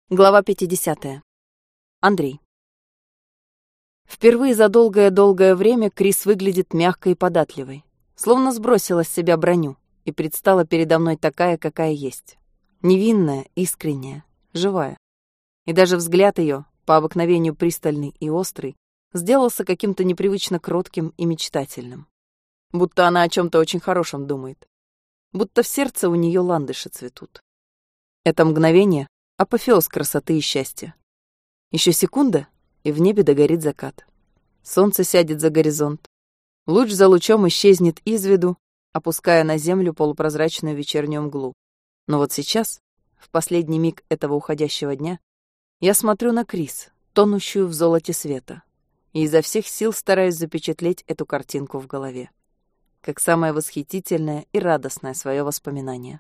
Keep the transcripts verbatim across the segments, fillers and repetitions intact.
Глава пятидесятая. Андрей. Впервые за долгое-долгое время Крис выглядит мягкой и податливой, словно сбросила с себя броню и предстала передо мной такая, какая есть. Невинная, искренняя, живая. И даже взгляд ее, по обыкновению пристальный и острый, сделался каким-то непривычно кротким и мечтательным. Будто она о чем-то очень хорошем думает. Будто в сердце у нее ландыши цветут. Это мгновение — апофеоз красоты и счастья. Еще секунда, и в небе догорит закат. Солнце сядет за горизонт. Луч за лучом исчезнет из виду, опуская на землю полупрозрачную вечернюю мглу. Но вот сейчас, в последний миг этого уходящего дня, я смотрю на Крис, тонущую в золоте света, и изо всех сил стараюсь запечатлеть эту картинку в голове, как самое восхитительное и радостное свое воспоминание.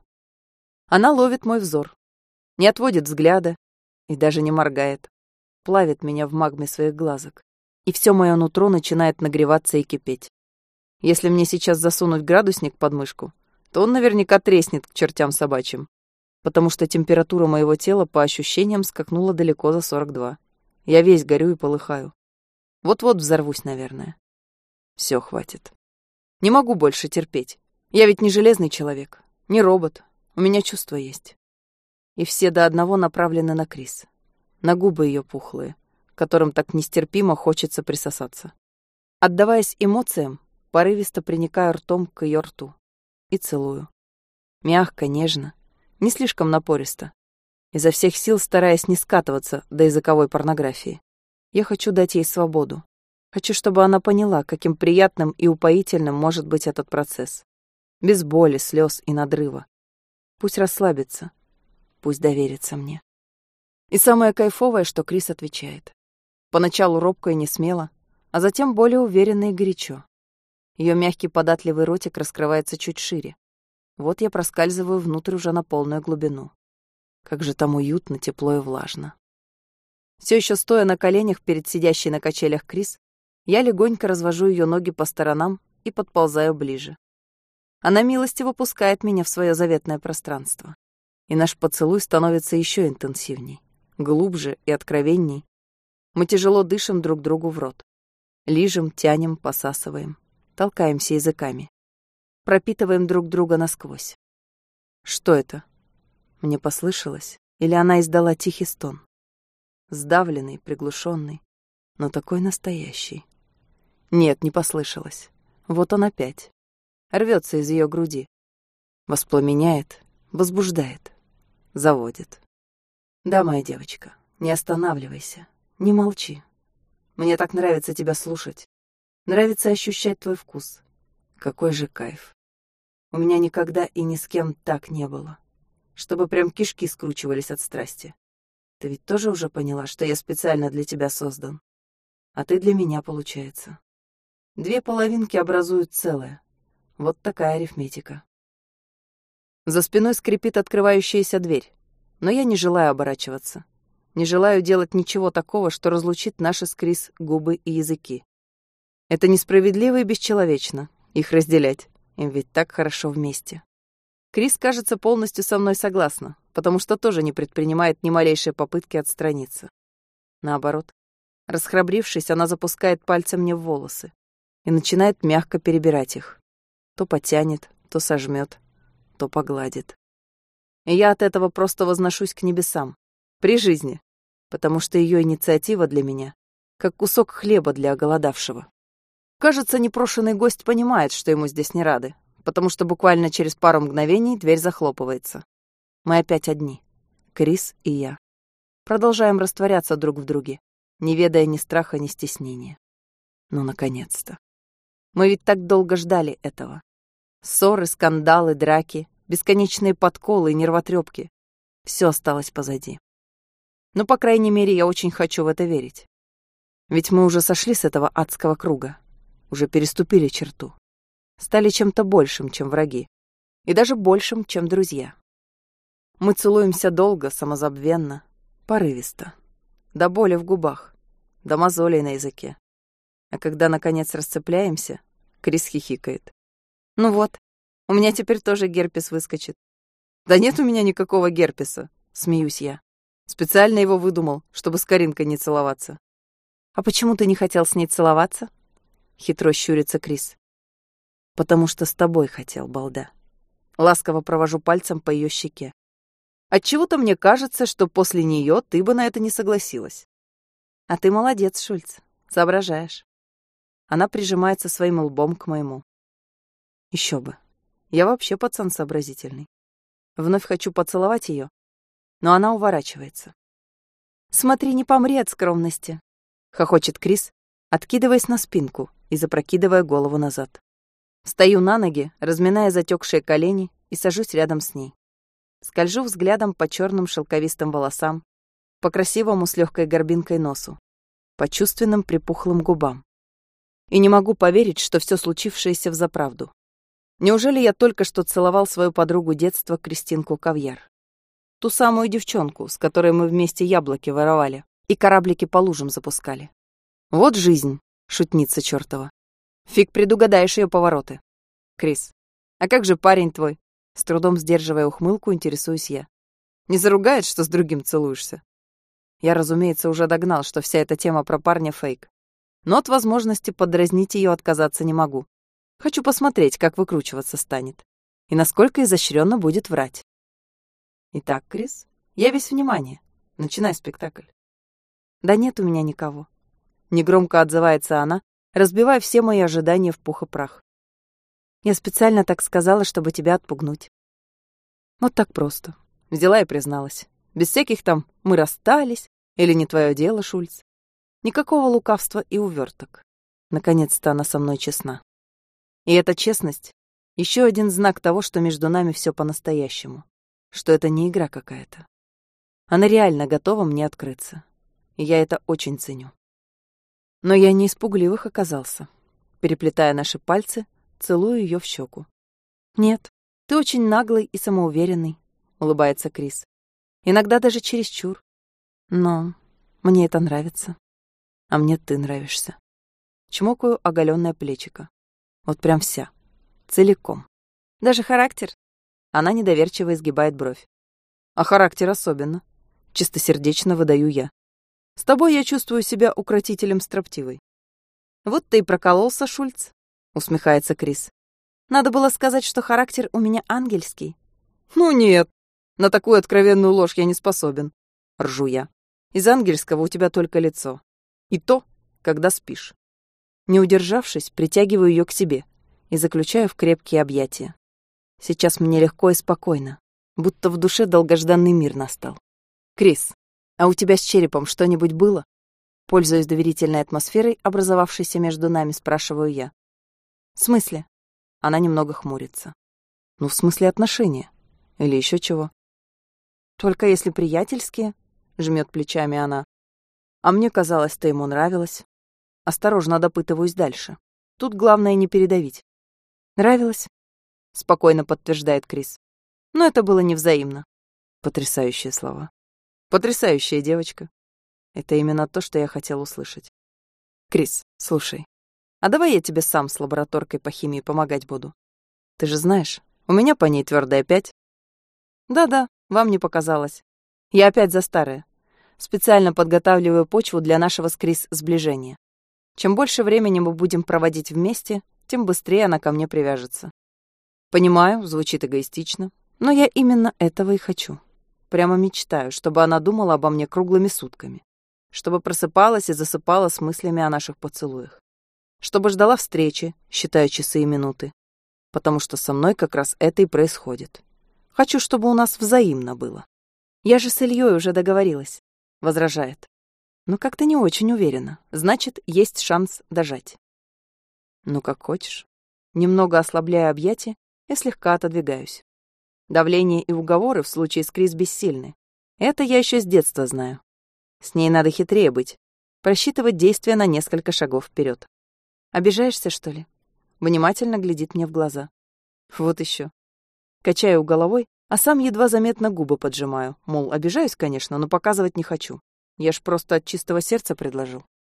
Она ловит мой взор, не отводит взгляда и даже не моргает, плавит меня в магме своих глазок, и все мое нутро начинает нагреваться и кипеть. Если мне сейчас засунуть градусник под мышку, то он наверняка треснет к чертям собачьим, потому что температура моего тела по ощущениям скакнула далеко за сорок два. Я весь горю и полыхаю. Вот-вот взорвусь, наверное. Все, хватит. Не могу больше терпеть. Я ведь не железный человек, не робот. У меня чувства есть. И все до одного направлены на Крис, на губы ее пухлые, к которым так нестерпимо хочется присосаться. Отдаваясь эмоциям, порывисто приникаю ртом к ее рту и целую. Мягко, нежно, не слишком напористо, изо всех сил стараясь не скатываться до языковой порнографии. Я хочу дать ей свободу. Хочу, чтобы она поняла, каким приятным и упоительным может быть этот процесс. Без боли, слез и надрыва. Пусть расслабится. Пусть доверится мне. И самое кайфовое, что Крис отвечает. Поначалу робко и несмело, а затем более уверенно и горячо. Ее мягкий податливый ротик раскрывается чуть шире. Вот я проскальзываю внутрь уже на полную глубину. Как же там уютно, тепло и влажно. Все еще стоя на коленях перед сидящей на качелях Крис, я легонько развожу ее ноги по сторонам и подползаю ближе. Она милостиво пускает меня в свое заветное пространство. И наш поцелуй становится еще интенсивней, глубже и откровенней. Мы тяжело дышим друг другу в рот. Лижем, тянем, посасываем, толкаемся языками. Пропитываем друг друга насквозь. Что это? Мне послышалось? Или она издала тихий стон? Сдавленный, приглушенный, но такой настоящий. Нет, не послышалось. Вот он опять. Рвется из ее груди. Воспламеняет, возбуждает. Заводит. Да, моя девочка, не останавливайся, не молчи. Мне так нравится тебя слушать. Нравится ощущать твой вкус. Какой же кайф. У меня никогда и ни с кем так не было. Чтобы прям кишки скручивались от страсти. Ты ведь тоже уже поняла, что я специально для тебя создан. А ты для меня, получается. Две половинки образуют целое. Вот такая арифметика. За спиной скрипит открывающаяся дверь, но я не желаю оборачиваться. Не желаю делать ничего такого, что разлучит наши с Крис губы и языки. Это несправедливо и бесчеловечно, их разделять. Им ведь так хорошо вместе. Крис, кажется, полностью со мной согласна, потому что тоже не предпринимает ни малейшей попытки отстраниться. Наоборот, расхрабрившись, она запускает пальцы мне в волосы и начинает мягко перебирать их. То потянет, то сожмет, то погладит. И я от этого просто возношусь к небесам, при жизни, потому что ее инициатива для меня как кусок хлеба для оголодавшего. Кажется, непрошеный гость понимает, что ему здесь не рады, потому что буквально через пару мгновений дверь захлопывается. Мы опять одни, Крис и я. Продолжаем растворяться друг в друге, не ведая ни страха, ни стеснения. Ну, наконец-то. Мы ведь так долго ждали этого. Ссоры, скандалы, драки, бесконечные подколы и нервотрепки. Все осталось позади. Но, по крайней мере, я очень хочу в это верить. Ведь мы уже сошли с этого адского круга. Уже переступили черту. Стали чем-то большим, чем враги. И даже большим, чем друзья. Мы целуемся долго, самозабвенно, порывисто. До боли в губах, до мозолей на языке. А когда, наконец, расцепляемся, Крис хихикает. Ну вот, у меня теперь тоже герпес выскочит. Да нет у меня никакого герпеса, смеюсь я. Специально его выдумал, чтобы с Каринкой не целоваться. А почему ты не хотел с ней целоваться? Хитро щурится Крис. Потому что с тобой хотел, балда. Ласково провожу пальцем по ее щеке. Отчего-то мне кажется, что после нее ты бы на это не согласилась. А ты молодец, Шульц, соображаешь. Она прижимается своим лбом к моему. Еще бы. Я вообще пацан сообразительный. Вновь хочу поцеловать ее, но она уворачивается. «Смотри, не помри от скромности», — хохочет Крис, откидываясь на спинку и запрокидывая голову назад. Встаю на ноги, разминая затекшие колени, и сажусь рядом с ней. Скольжу взглядом по черным шелковистым волосам, по красивому с легкой горбинкой носу, по чувственным припухлым губам. И не могу поверить, что все случившееся взаправду. Неужели я только что целовал свою подругу детства Кристинку Кавьяр? Ту самую девчонку, с которой мы вместе яблоки воровали и кораблики по лужам запускали. Вот жизнь, шутница чёртова. Фиг предугадаешь ее повороты. Крис, а как же парень твой? С трудом сдерживая ухмылку, интересуюсь я. Не заругает, что с другим целуешься? Я, разумеется, уже догнал, что вся эта тема про парня — фейк. Но от возможности подразнить ее отказаться не могу. Хочу посмотреть, как выкручиваться станет. И насколько изощренно будет врать. Итак, Крис, я весь внимание. Начинай спектакль. Да нет у меня никого. Негромко отзывается она, разбивая все мои ожидания в пух и прах. Я специально так сказала, чтобы тебя отпугнуть. Вот так просто. Взяла и призналась. Без всяких там «мы расстались» или «не твое дело, Шульц». Никакого лукавства и уверток. Наконец-то она со мной честна. И эта честность — еще один знак того, что между нами все по-настоящему. Что это не игра какая-то. Она реально готова мне открыться. И я это очень ценю. Но я не из пугливых оказался. Переплетая наши пальцы, целую ее в щеку. «Нет, ты очень наглый и самоуверенный», — улыбается Крис. «Иногда даже чересчур. Но мне это нравится. А мне ты нравишься». Чмокаю оголённое плечико. Вот прям вся. Целиком. Даже характер. Она недоверчиво изгибает бровь. А характер особенно. Чистосердечно выдаю я. С тобой я чувствую себя укротителем строптивой. Вот ты и прокололся, Шульц, усмехается Крис. Надо было сказать, что характер у меня ангельский. Ну нет, на такую откровенную ложь я не способен. Ржу я. Из ангельского у тебя только лицо. И то, когда спишь. Не удержавшись, притягиваю ее к себе и заключаю в крепкие объятия. Сейчас мне легко и спокойно, будто в душе долгожданный мир настал. «Крис, а у тебя с черепом что-нибудь было?» Пользуясь доверительной атмосферой, образовавшейся между нами, спрашиваю я. «В смысле?» Она немного хмурится. «Ну, в смысле отношения. Или еще чего?» «Только если приятельские», — жмет плечами она. «А мне казалось, ты ему нравилась». Осторожно допытываюсь дальше. Тут главное не передавить. «Нравилась?» — спокойно подтверждает Крис. «Но это было невзаимно». Потрясающие слова. Потрясающая девочка. Это именно то, что я хотел услышать. Крис, слушай, а давай я тебе сам с лабораторкой по химии помогать буду? Ты же знаешь, у меня по ней твердая пять. Да-да, вам не показалось. Я опять за старое. Специально подготавливаю почву для нашего с Крис сближения. Чем больше времени мы будем проводить вместе, тем быстрее она ко мне привяжется. Понимаю, звучит эгоистично, но я именно этого и хочу. Прямо мечтаю, чтобы она думала обо мне круглыми сутками. Чтобы просыпалась и засыпала с мыслями о наших поцелуях. Чтобы ждала встречи, считая часы и минуты. Потому что со мной как раз это и происходит. Хочу, чтобы у нас взаимно было. Я же с Ильей уже договорилась, возражает. Но как-то не очень уверена. Значит, есть шанс дожать. Ну, как хочешь. Немного ослабляя объятия, я слегка отодвигаюсь. Давление и уговоры в случае с Крис бессильны. Это я еще с детства знаю. С ней надо хитрее быть, просчитывать действия на несколько шагов вперед. Обижаешься, что ли? Внимательно глядит мне в глаза. Вот еще. Качаю головой, а сам едва заметно губы поджимаю. Мол, обижаюсь, конечно, но показывать не хочу. Я ж просто от чистого сердца предложил.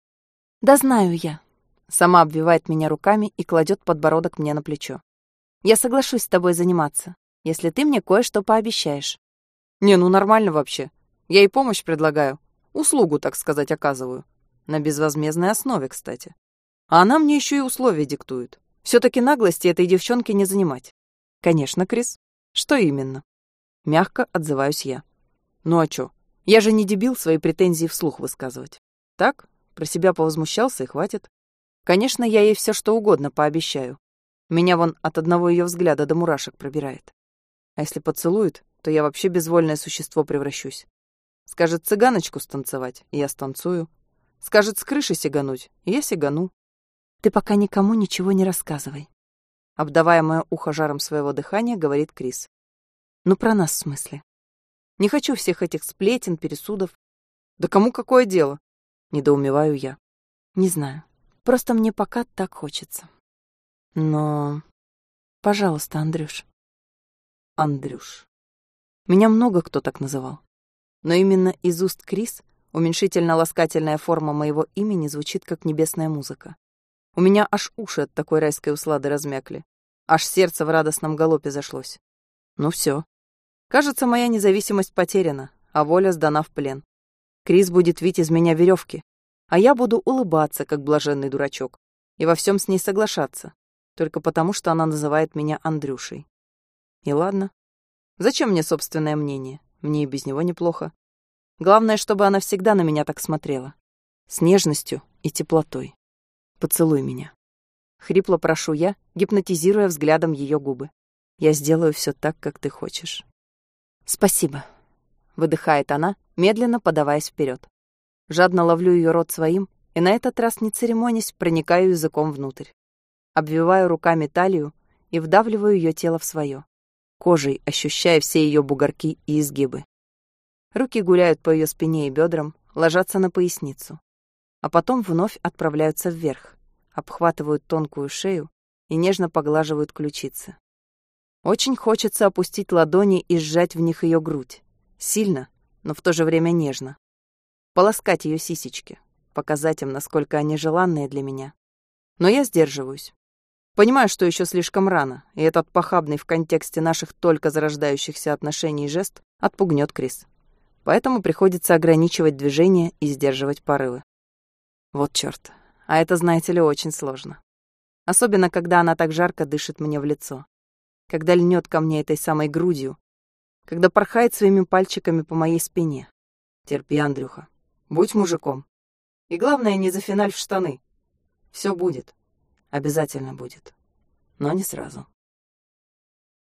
Да знаю я. Сама обвивает меня руками и кладет подбородок мне на плечо. Я соглашусь с тобой заниматься, если ты мне кое-что пообещаешь. Не, ну нормально вообще. Я ей помощь предлагаю. Услугу, так сказать, оказываю. На безвозмездной основе, кстати. А она мне еще и условия диктует. Все-таки наглости этой девчонке не занимать. Конечно, Крис. Что именно? Мягко отзываюсь я. Ну а чё? Я же не дебил свои претензии вслух высказывать. Так, про себя повозмущался и хватит. Конечно, я ей все что угодно пообещаю. Меня вон от одного ее взгляда до мурашек пробирает. А если поцелует, то я вообще безвольное существо превращусь. Скажет цыганочку станцевать, и я станцую. Скажет с крыши сигануть, и я сигану. Ты пока никому ничего не рассказывай. Обдавая мое ухо жаром своего дыхания, говорит Крис. Ну, про нас в смысле. Не хочу всех этих сплетен, пересудов. Да кому какое дело? Недоумеваю я. Не знаю. Просто мне пока так хочется. Но... Пожалуйста, Андрюш. Андрюш. Меня много кто так называл. Но именно из уст Крис уменьшительно-ласкательная форма моего имени звучит как небесная музыка. У меня аж уши от такой райской услады размякли. Аж сердце в радостном галопе зашлось. Ну все. Кажется, моя независимость потеряна, а воля сдана в плен. Крис будет вить из меня веревки, а я буду улыбаться, как блаженный дурачок, и во всем с ней соглашаться, только потому, что она называет меня Андрюшей. И ладно. Зачем мне собственное мнение? Мне и без него неплохо. Главное, чтобы она всегда на меня так смотрела. С нежностью и теплотой. Поцелуй меня. Хрипло прошу я, гипнотизируя взглядом ее губы. Я сделаю все так, как ты хочешь. Спасибо. Выдыхает она, медленно подаваясь вперед. Жадно ловлю ее рот своим и на этот раз, не церемонясь, проникаю языком внутрь. Обвиваю руками талию и вдавливаю ее тело в свое, кожей ощущая все ее бугорки и изгибы. Руки гуляют по ее спине и бедрам, ложатся на поясницу, а потом вновь отправляются вверх, обхватывают тонкую шею и нежно поглаживают ключицы. Очень хочется опустить ладони и сжать в них ее грудь, сильно, но в то же время нежно. Полоскать ее сисечки, показать им, насколько они желанные для меня. Но я сдерживаюсь. Понимаю, что еще слишком рано, и этот похабный в контексте наших только зарождающихся отношений жест отпугнет Крис. Поэтому приходится ограничивать движения и сдерживать порывы. Вот чёрт. А это, знаете ли, очень сложно. Особенно, когда она так жарко дышит мне в лицо. Когда льнет ко мне этой самой грудью. Когда порхает своими пальчиками по моей спине. Терпи, Андрюха. Будь мужиком. И главное, не зафиналь в штаны. Все будет. Обязательно будет. Но не сразу.